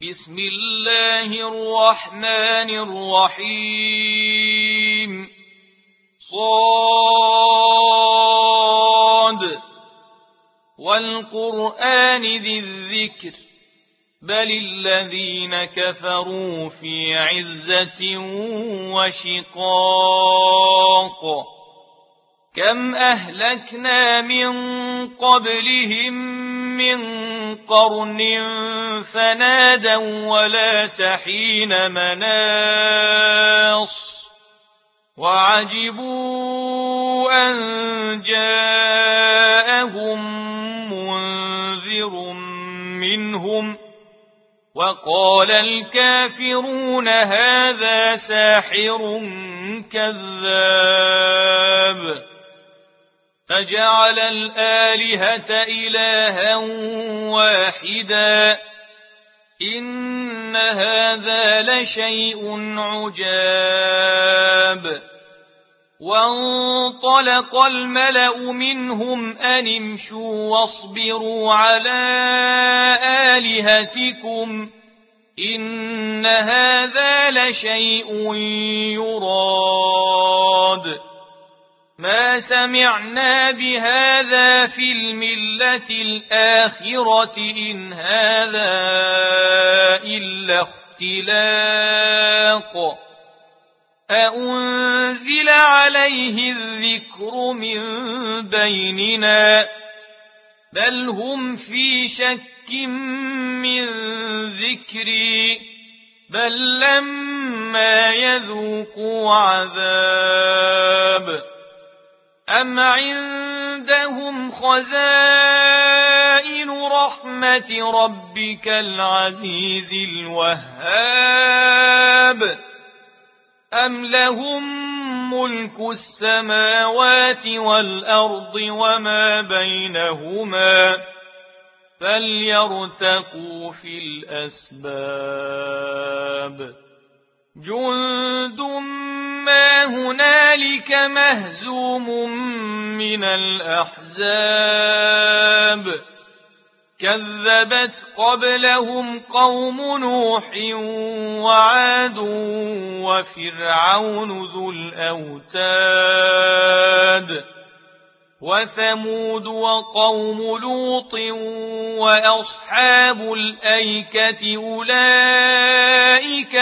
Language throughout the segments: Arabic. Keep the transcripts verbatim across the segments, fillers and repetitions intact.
بسم الله الرحمن الرحيم صاد والقرآن ذي الذكر بل الذين كفروا في عزة وشقاق كم أهلكنا من قبلهم من قرن فنادوا ولا تحين مناص وعجبوا أن جاءهم منذر منهم وقال الكافرون هذا ساحر كذاب فجعل الآلهة إلها واحدا إن هذا لشيء عجاب وانطلق الملأ منهم أن امشوا واصبروا على آلهتكم إن هذا لشيء يراد ما سمعنا بهذا في الملة الآخرة إن هذا إلا اختلاق أأنزل عليه الذكر من بيننا بل هم في شك من ذكري بل لما يذوقوا عذاب أم عندهم خزائن رحمة ربك العزيز الوهاب أم لهم ملك السماوات والأرض وما بينهما فليرتقوا في الأسباب جند ما هنالك مهزوم من الأحزاب كذبت قبلهم قوم نوح وعاد وفرعون ذو الأوتاد وثمود وقوم لوط وأصحاب الأيكة أولئك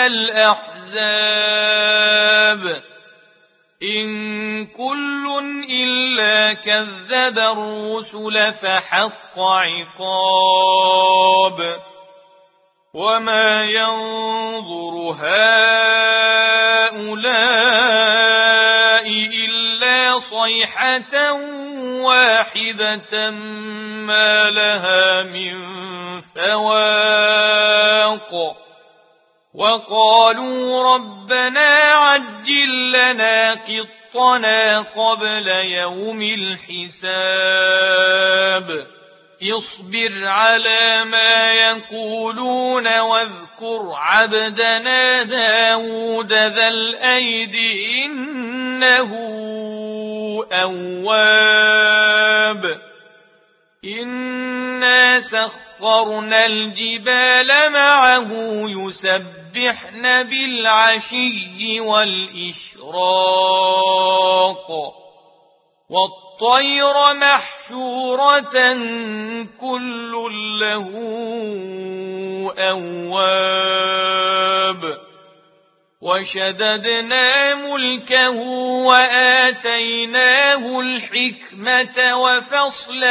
الأحزاب إن كل إلا كذب الرسل فحق عقاب وما ينظر هؤلاء إلا صيحة واحدة ما لها من فواق وقالوا ربنا عجل لنا قطنا قبل يوم الحساب اصبر على ما يقولون واذكر عبدنا داود ذا الأيد إنه أواب إنا سخرنا الجبال معه يسبحن بالعشي والإشراق والطير محشورة كل له أواب وشددنا ملكه وآتيناه الحكمة وفصل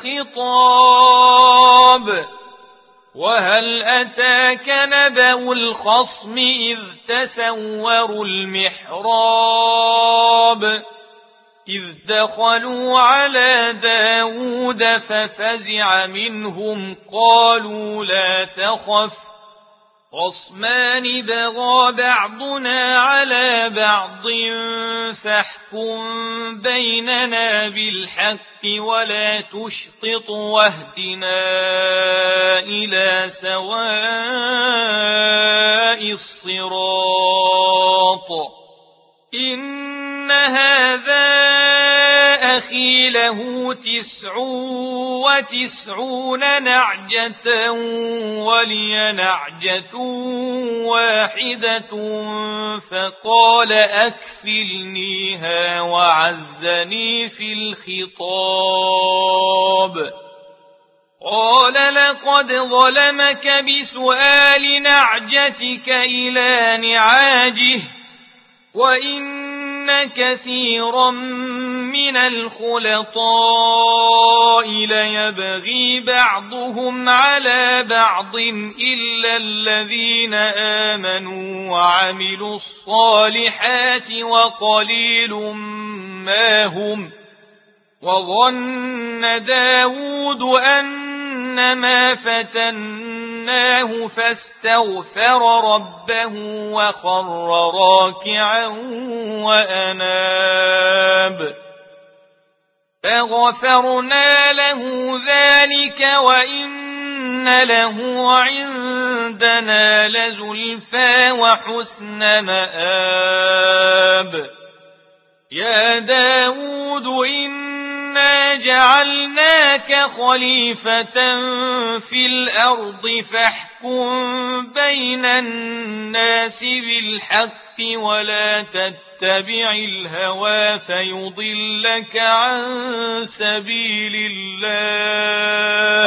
الخطاب وهل أتاك نبأ الخصم إذ تسوروا المحراب إذ دخلوا على داود ففزع منهم قالوا لا تخف خصمان بغى بعضنا على بعض فاحكم بيننا بالحق ولا تشطط واهدنا إلى سواء الصراط إن هذا أخي له تسع وتسعون نعجة ولي نعجة واحدة فقال أكفلنيها وعزني في الخطاب قال لقد ظلمك بسؤال نعجتك إلى نعاجه وإن كثيرا من الخلطاء ليبغي بعضهم على بعض إلا الذين آمنوا وعملوا الصالحات وقليل ما هم وظن داود أنما فتناه فاستغفر ربه وخر راكعا وأناب فغفرنا له ذلك وإن له عندنا لزلفى وحسن مآب يا داود إنا جعلناك خليفة في الأرض فاحكم بين الناس بالحق ولا تتبع الهوى فيضلك عن سبيل الله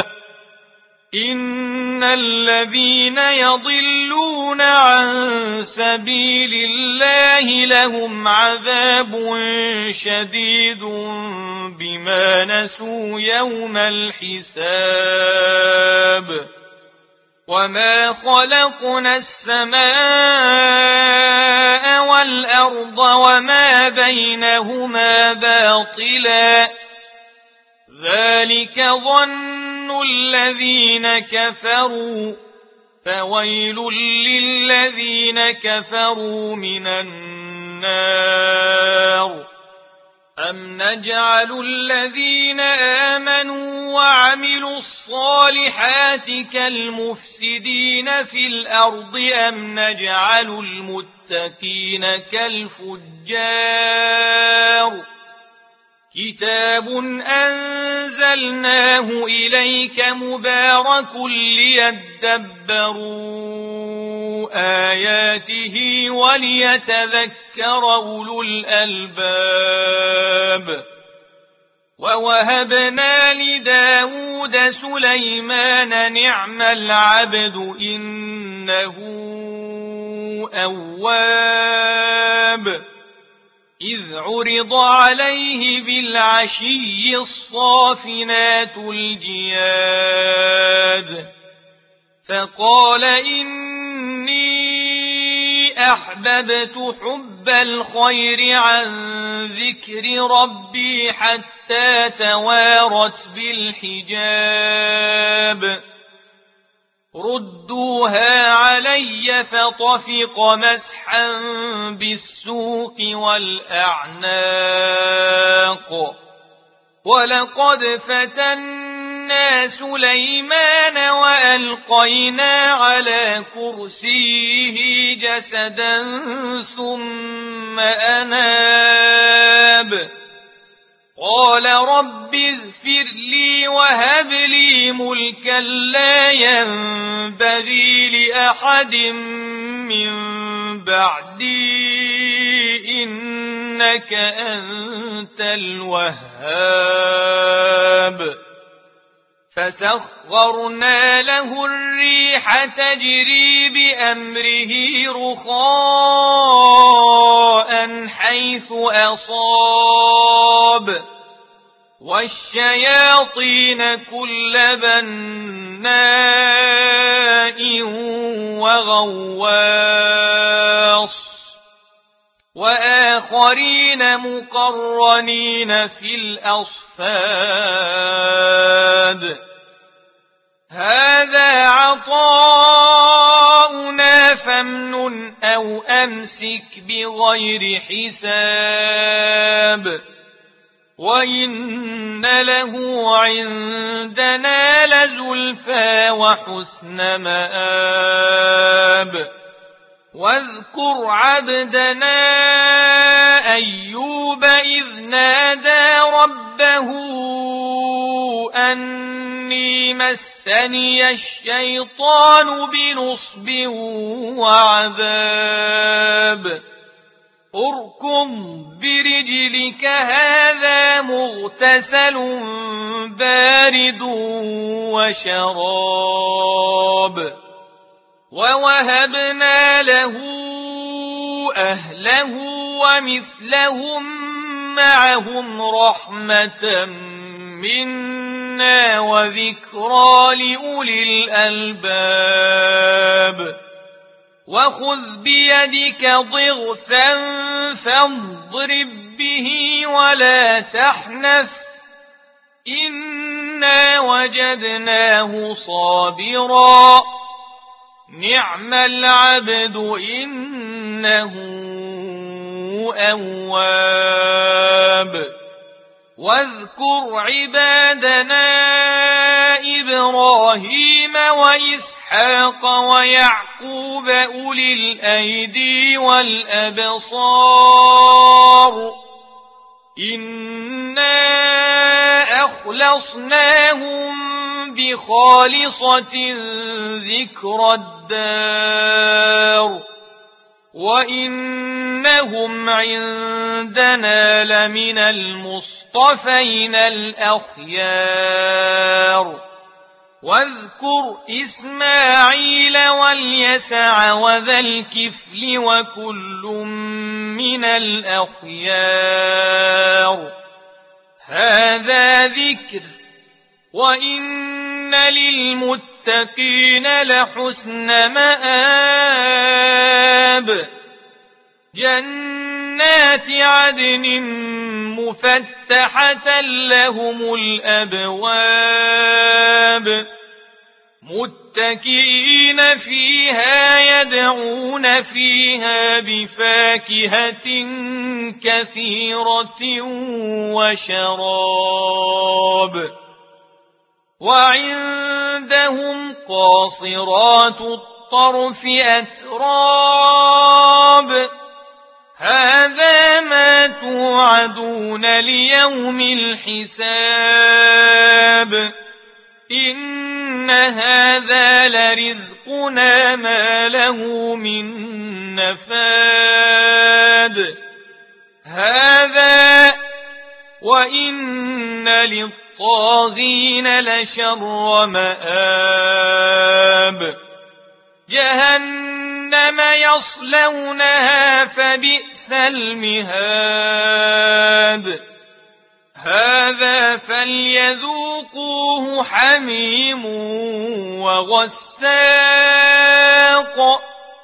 إن الذين يضلون عن سبيل الله لهم عذاب شديد بما نسوا يوم الحساب وما خلقنا السماء والأرض وما بينهما باطلا ذلك ظن الذين كفروا فويل للذين كفروا من النار أم نجعل الذين آمنوا وعملوا الصالحات كالمفسدين في الأرض أم نجعل المتقين كالفجار كتاب أنزلناه إليك مبارك ليدبروا آياته وليتذكر أولو الألباب ووهبنا لداود سليمان نعم العبد إنه أواب إذ عرض عليه بالعشي الصافنات الجياد فقال إني أحببت حب الخير عن ذكر ربي حتى توارت بالحجاب ردوها علي فطفق مسحا بالسوق والأعناق ولقد فتنا سليمان وألقينا على كرسيه جسدا ثم أناب قال رب اغفر لي وهب لي ملكا لا ينبغي لأحد من بعدي إنك أنت الوهاب فسخرنا له الريح تجري بأمره رخاء حيث أصاب والشياطين كل بناء وغواص وآخرين مقرنين في الأصفاد هذا عطاؤنا فامنن أو أمسك بغير حساب وإن له عندنا لزلفى وحسن مآب واذكر عبدنا أيوب إذ نادى ربه أني مسني الشيطان بنصب وعذاب اركض برجلك هذا مغتسل بارد وشراب ووهبنا له أهله ومثلهم معهم رحمة منا وذكرى لأولي الألباب وخذ بيدك ضغثا فاضرب به ولا تحنث إنا وجدناه صابرا نعم العبد إنه أواب واذكر عبادنا إبراهيم وإسحاق ويعقوب أولي الأيدي والأبصار إنا أخلصناهم بخالصة ذكر الدار وإنهم عندنا لمن المصطفين الأخيار واذكر إسماعيل واليسع وذا الكفل وكل من الأخيار هذا ذكر وإن للمتقين لحسن مآب جنات عدن مفتحة لهم الأبواب متكئين فيها يدعون فيها بفاكهة كثيرة وشراب وعندهم قاصرات الطرف أتراب هذا ما توعدون ليوم الحساب إن هذا لرزقنا ما له من نفاد هذا وإن للطاغين لشر مآب جهنم يصلونها فبئس المهاد هذا فليذوقوه حميم وغساق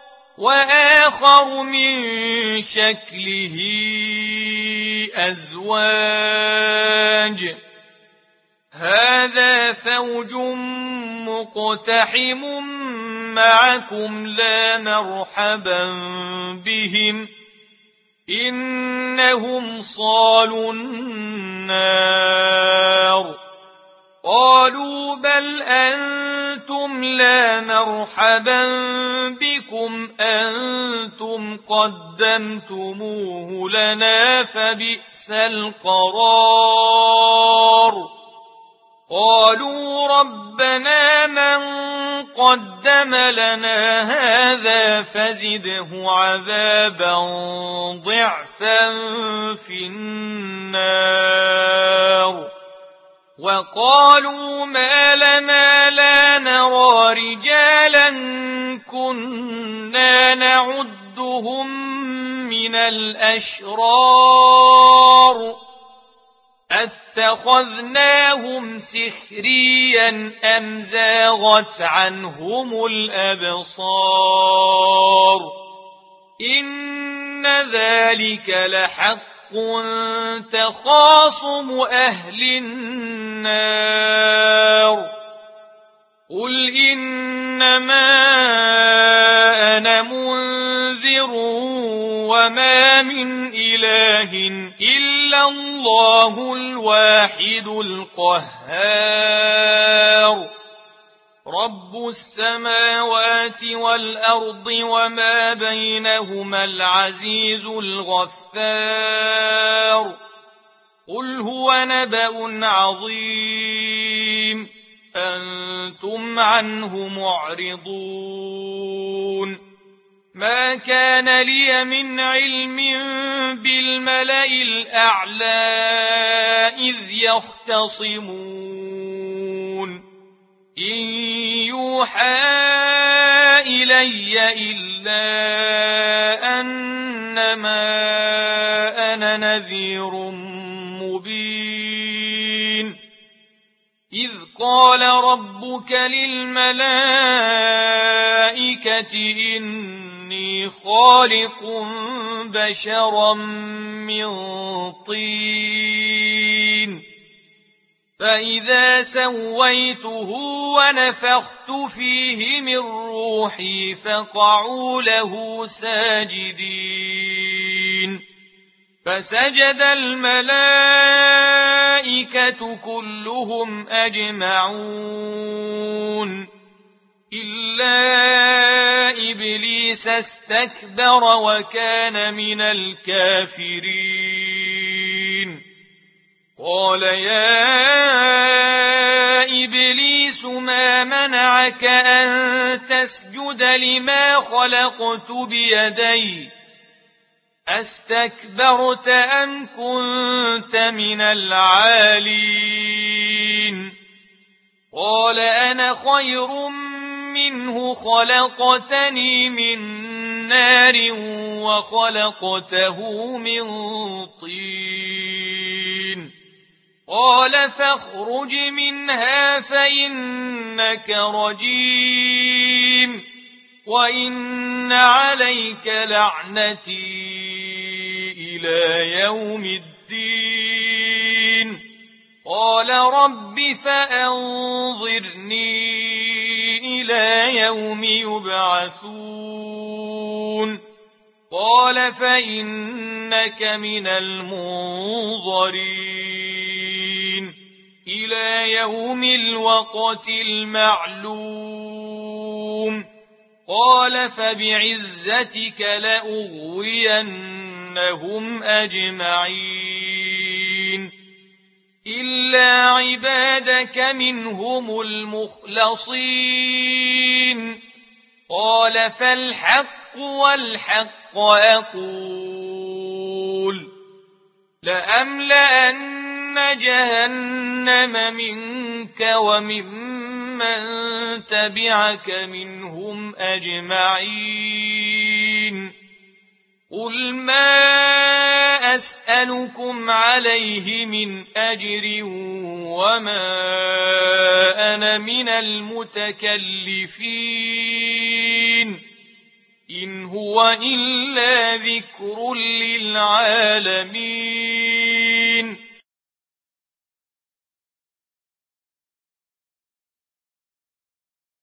وآخر من شكله أزواج هذا فوج مقتحم معكم لا مرحبا بهم إنهم صالوا النار قالوا بل أنتم لا مرحبا بكم أنتم قدمتموه لنا فبئس القرار قالوا ربنا من قدم لنا هذا فزده عذابا ضعفا في النار وقالوا ما لنا لا نرى رجالا كنا نعدهم من الأشرار أتخذناهم سخريا أم زاغت عنهم الأبصار إن ذلك لحق تخاصم أهل النار قل إنما أنا منذر وما من إله إلا الله الواحد القهار رب السماوات والأرض وما بينهما العزيز الغفار قل هو نبأ عظيم أنتم عنه معرضون ما كان لي من علم بالملأ الأعلى إذ يختصمون إن يوحى إلي إلا أنما أنا نذير مبين إذ قال ربك للملائكة إني خالق بشرا من طين فإذا سويته ونفخت فيه من روحي فقعوا له ساجدين فسجد الملائكة كلهم أجمعون إلا إبليس استكبر وكان من الكافرين قال يا إبليس ما منعك أن تسجد لما خلقت بيدي أستكبرت أم كنت من العالين قال أنا خير منه خلقتني من نار وخلقته من طين قال فاخرج منها فإنك رجيم وإن عليك لعنتي إلى يوم الدين قال رب فأنظرني إلى يوم يبعثون قال فإنك من المنظرين إلى يوم الوقت المعلوم قال فبعزتك لأغوينهم أجمعين إلا عبادك منهم المخلصين قال فالحق والحق أقول لأملأن جهنم منك وممن تبعك منهم أجمعين قل ما أسألكم عليه من أجر وما أنا من المتكلفين إن هو إلا ذكر للعالمين